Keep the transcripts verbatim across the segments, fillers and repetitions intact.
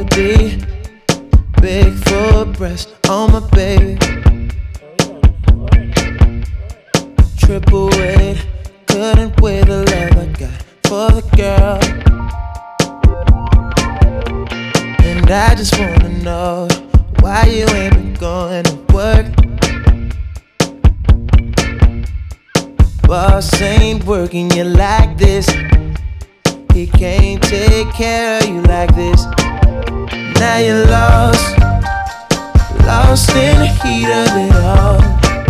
D, big full breast on my baby. Triple weight, couldn't weigh the love I got for the girl. And I just wanna know why you ain't been going to work. Boss ain't working you like this. He can't take care of you like this. Now you're lost, lost in the heat of it all.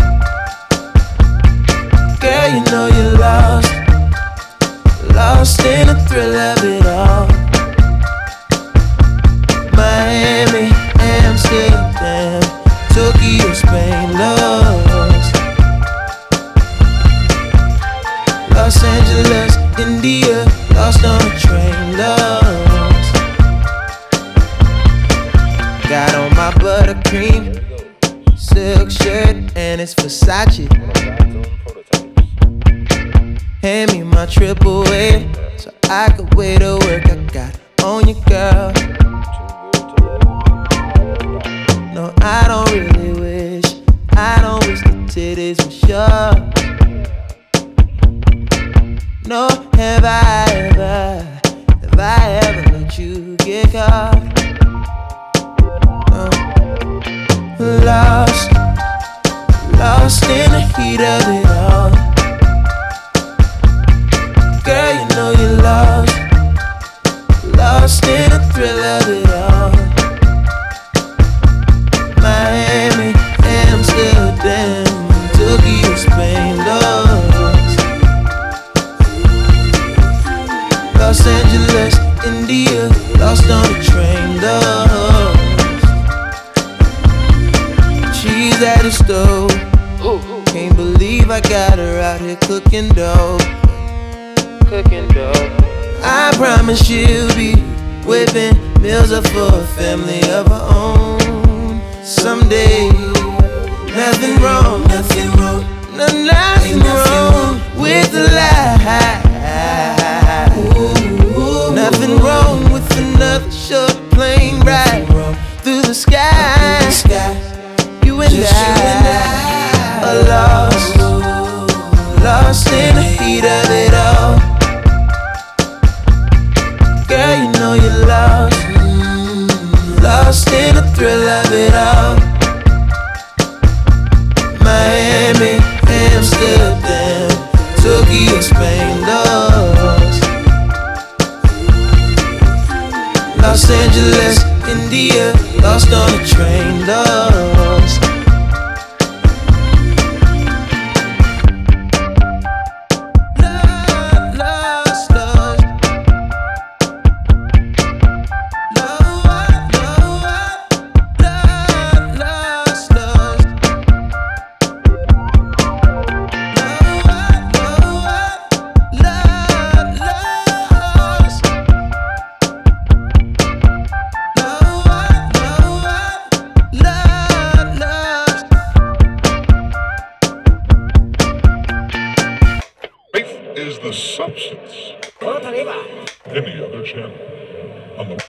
Girl, you know you're lost, lost in the thrill of it all. Miami, Amsterdam, Tokyo, Spain, lost. Los Angeles, India, lost on a train, lost. Got on my buttercream silk shirt and it's Versace. Hand me my triple A so I could weigh the work I got on you, girl. No, I don't really wish, I don't wish the titties were sure. No, have I ever, have I ever let you get caught? No. Lost, lost in the heat of it all. Girl, you know you're lost, lost in the thrill of it all. Miami, Amsterdam, Tokyo, Spain, lost. Los Angeles, India, lost on the train, lost. She's at the stove, can't believe I got her out here cooking dough. Cooking dough. I promise she'll be whipping meals up for a family of her own someday. Nothing wrong, nothing wrong, no, nothing wrong with the lie. Nothing wrong with another short plane ride through the sky. You and I are lost, lost in the heat of it all. Girl, you know you're lost, lost in the thrill of it all. Miami, Amsterdam, Tokyo, Spain, lost. Los Angeles, India, lost on a train, lost.